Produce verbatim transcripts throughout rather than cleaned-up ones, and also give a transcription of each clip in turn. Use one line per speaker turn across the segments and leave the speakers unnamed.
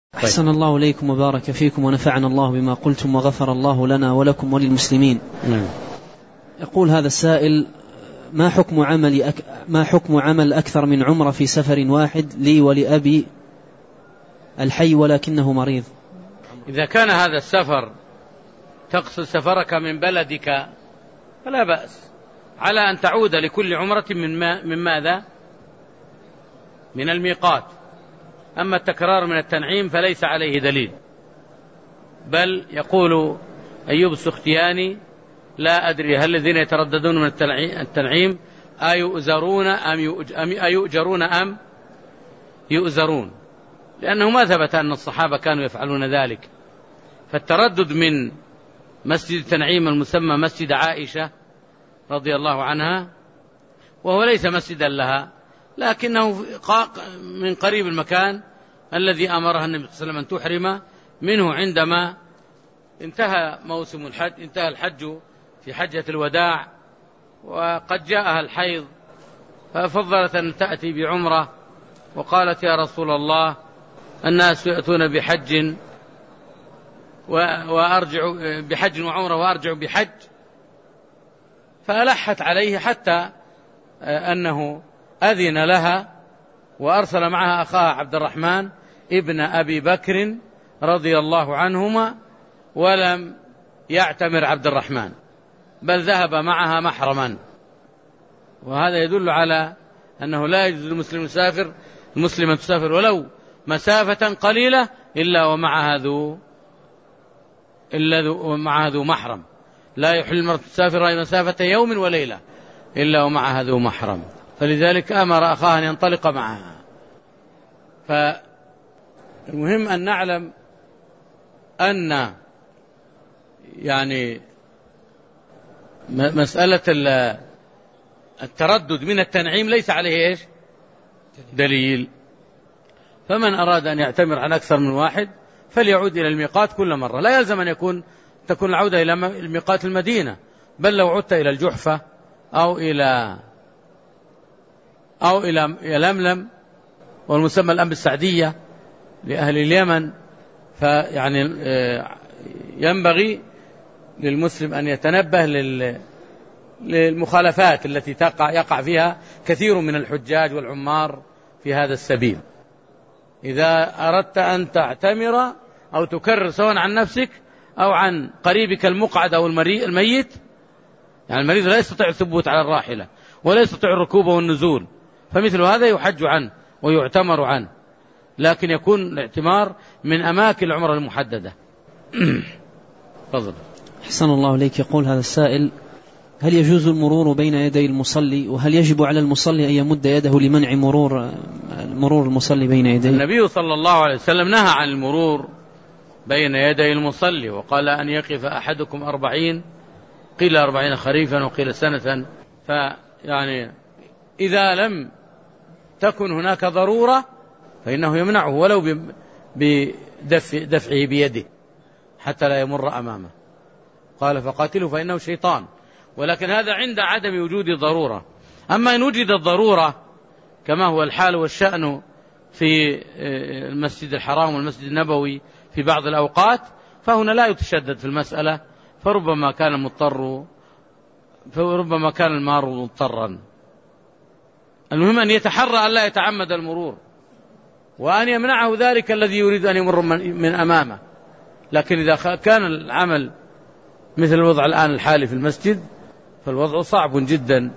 أحسن الله إليكم وبارك فيكم ونفعنا الله بما قلتم وغفر الله لنا ولكم وللمسلمين.
نعم.
يقول هذا السائل: ما حكم عمل أك... ما حكم عمل أكثر من عمرة في سفر واحد لي ولأبي الحي ولكنه مريض؟
إذا كان هذا السفر تقصد سفرك من بلدك فلا بأس، على أن تعود لكل عمرة من, ما من ماذا؟ من الميقات. أما التكرار من التنعيم فليس عليه دليل، بل يقول أيوب السختياني: لا أدري هل الذين يترددون من التنعيم أيؤزرون أم أيؤجرون أم يؤزرون، لأنه ما ثبت أن الصحابة كانوا يفعلون ذلك. فالتردد من مسجد التنعيم المسمى مسجد عائشة رضي الله عنها، وهو ليس مسجدا لها لكنه من قريب المكان الذي أمرها النبي صلى الله عليه وسلم أن تحرم منه عندما انتهى موسم الحج، انتهى الحج في حجة الوداع وقد جاءها الحيض، ففضلت أن تأتي بعمرة وقالت: يا رسول الله، الناس يأتون بحج وأرجع بحج وعمرة وأرجع بحج، فألحت عليه حتى أنه أذن لها وأرسل معها أخاها عبد الرحمن ابن أبي بكر رضي الله عنهما، ولم يعتمر عبد الرحمن بل ذهب معها محرما. وهذا يدل على أنه لا يجوز للمسلم يسافر المسلم تسافر ولو مسافة قليلة إلا ومعها ذو إلا ومعها ذو محرم. لا يحل المرأة تسافر مسافة يوم وليلة إلا ومعها ذو محرم، فلذلك أمر أخاها أن ينطلق معها. فالمهم أن نعلم أن يعني مسألة التردد من التنعيم ليس عليه إيش؟ دليل. فمن أراد أن يعتمر عن أكثر من واحد فليعود إلى الميقات كل مرة، لا يلزم أن يكون تكون العودة إلى الميقات المدينة، بل لو عدت إلى الجحفة أو إلى أو إلى لملم والمسمى الآن بالسعدية لأهل اليمن، فيعني ينبغي للمسلم أن يتنبه للمخالفات التي تقع يقع فيها كثير من الحجاج والعمار في هذا السبيل. إذا أردت أن تعتمر أو تكرر سواء عن نفسك أو عن قريبك المقعد أو الميت، يعني المريض لا يستطيع الثبوت على الراحلة ولا يستطيع الركوب والنزول، فمثل هذا يحج عنه ويعتمر عنه، لكن يكون الاعتمار من أماكن العمرة المحددة. فضل.
أحسن الله إليك. يقول هذا السائل: هل يجوز المرور بين يدي المصلي، وهل يجب على المصلي أن يمد يده لمنع مرور مرور المصلي بين يديه؟
النبي صلى الله عليه وسلم نهى عن المرور بين يدي المصلي، وقال أن يقف أحدكم أربعين، قيل أربعين خريفا وقيل سنة. فيعني إذا لم تكن هناك ضرورة فإنه يمنعه ولو بدفعه بيده حتى لا يمر أمامه. قال: فقاتله فإنه شيطان. ولكن هذا عند عدم وجود ضرورة. أما إن وجد الضرورة كما هو الحال والشأن في المسجد الحرام والمسجد النبوي في بعض الأوقات، فهنا لا يتشدد في المسألة، فربما كان مضطر فربما كان المار مضطرا. المهم أن يتحرى أن لا يتعمد المرور، وأن يمنعه ذلك الذي يريد أن يمر من أمامه. لكن إذا كان العمل مثل الوضع الآن الحالي في المسجد فالوضع صعب جدا.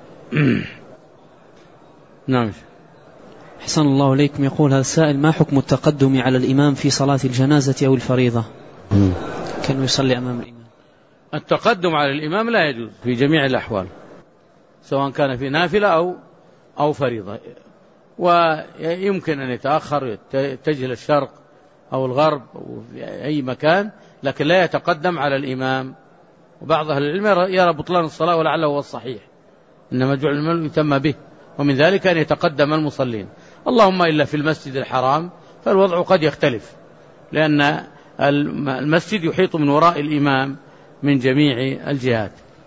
نعم.
أحسن الله إليكم. يقول هذا السائل: ما حكم التقدم على الإمام في صلاة الجنازة أو الفريضة؟ كان يصلي أمام الإمام.
التقدم على الإمام لا يجوز في جميع الأحوال، سواء كان في نافلة أو أو فريضة، ويمكن أن يتأخر يتجه للشرق أو الغرب أو في أي مكان، لكن لا يتقدم على الإمام. وبعض أهل العلم يرى بطلان الصلاة ولعله هو الصحيح، إنما جعل المال يتم به، ومن ذلك أن يتقدم المصلين. اللهم إلا في المسجد الحرام فالوضع قد يختلف، لأن المسجد يحيط من وراء الإمام من جميع الجهات،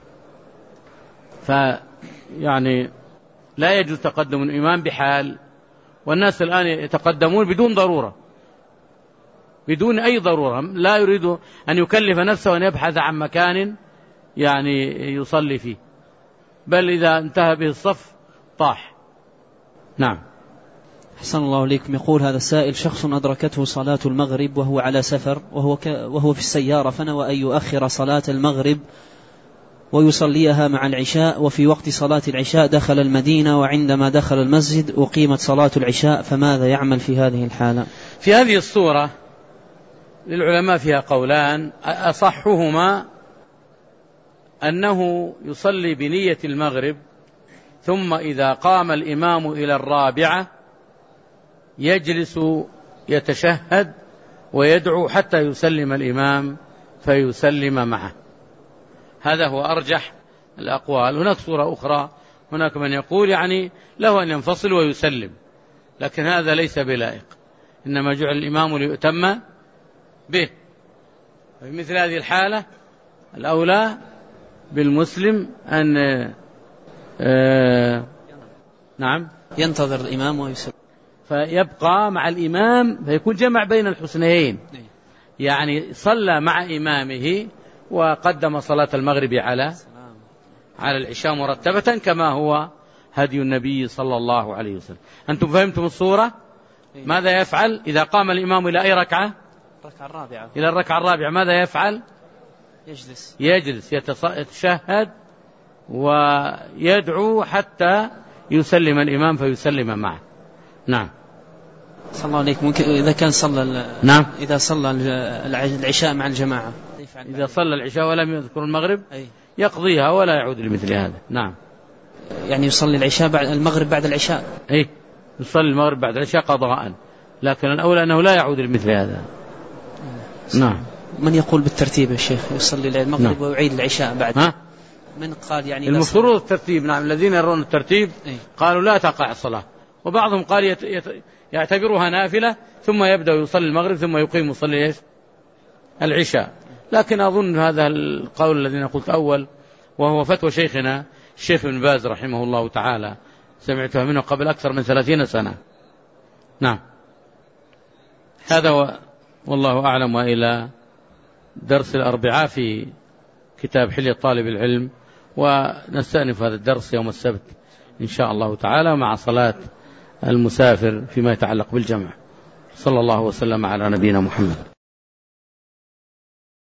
فيعني لا يجوز تقدم الإمام بحال. والناس الآن يتقدمون بدون ضرورة، بدون أي ضرورة، لا يريد أن يكلف نفسه أن يبحث عن مكان يعني يصلي فيه، بل إذا انتهى به الصف طاح. نعم.
أحسن الله إليكم. يقول هذا السائل: شخص أدركته صلاة المغرب وهو على سفر وهو, ك... وهو في السيارة، فنوى أن يؤخر صلاة المغرب ويصليها مع العشاء، وفي وقت صلاة العشاء دخل المدينة، وعندما دخل المسجد أقيمت صلاة العشاء، فماذا يعمل في هذه الحالة؟
في هذه الصورة للعلماء فيها قولان، أصحهما أنه يصلي بنية المغرب، ثم إذا قام الإمام إلى الرابعة يجلس يتشهد ويدعو حتى يسلم الإمام فيسلم معه. هذا هو أرجح الأقوال. هناك صورة أخرى، هناك من يقول يعني له أن ينفصل ويسلم، لكن هذا ليس بلائق، إنما جعل الإمام ليؤتم به. في مثل هذه الحالة الأولى بالمسلم أن آه نعم
ينتظر الإمام ويسلم،
فيبقى مع الإمام، فيكون جمع بين الحسنيين، يعني صلى مع إمامه وقدم صلاة المغرب على على العشاء مرتبة كما هو هدي النبي صلى الله عليه وسلم. أنتم فهمتم الصورة؟ ماذا يفعل إذا قام الإمام إلى أي ركعة؟
الركعة الرابعة.
إلى الركعة الرابعة ماذا يفعل؟
يجلس
يجلس يتشهد ويدعو حتى يسلم الإمام فيسلم معه. نعم.
صلى الله عليك. ممكن إذا كان صلى
نعم
إذا صلى العشاء مع الجماعة،
إذا صلى العشاء ولم يذكر المغرب
أي.
يقضيها ولا يعود لمثل هذا. نعم.
يعني يصلي العشاء بعد المغرب بعد العشاء.
أي يصلي المغرب بعد العشاء قضاء، لكن الأولى أنه لا يعود لمثل هذا. نعم.
من يقول بالترتيب يا شيخ؟ يصلي المغرب نعم. ويعيد العشاء بعد.
ها؟
من قال يعني
المفروض الترتيب. نعم. الذين يرون الترتيب أي. قالوا لا تقع الصلاة، وبعضهم قال يت... يت... يعتبرها نافلة، ثم يبدأ يصلي المغرب ثم يقيم يصلي العشاء. لكن أظن هذا القول الذي قلت أول، وهو فتوى شيخنا الشيخ ابن باز رحمه الله تعالى، سمعتها منه قبل أكثر من ثلاثين سنة. نعم. هذا و... والله أعلم. وإلى درس الأربعاء في كتاب حلية طالب العلم، ونستأنف هذا الدرس يوم السبت إن شاء الله تعالى مع صلاة المسافر فيما يتعلق بالجمع. صلى الله وسلم على نبينا محمد.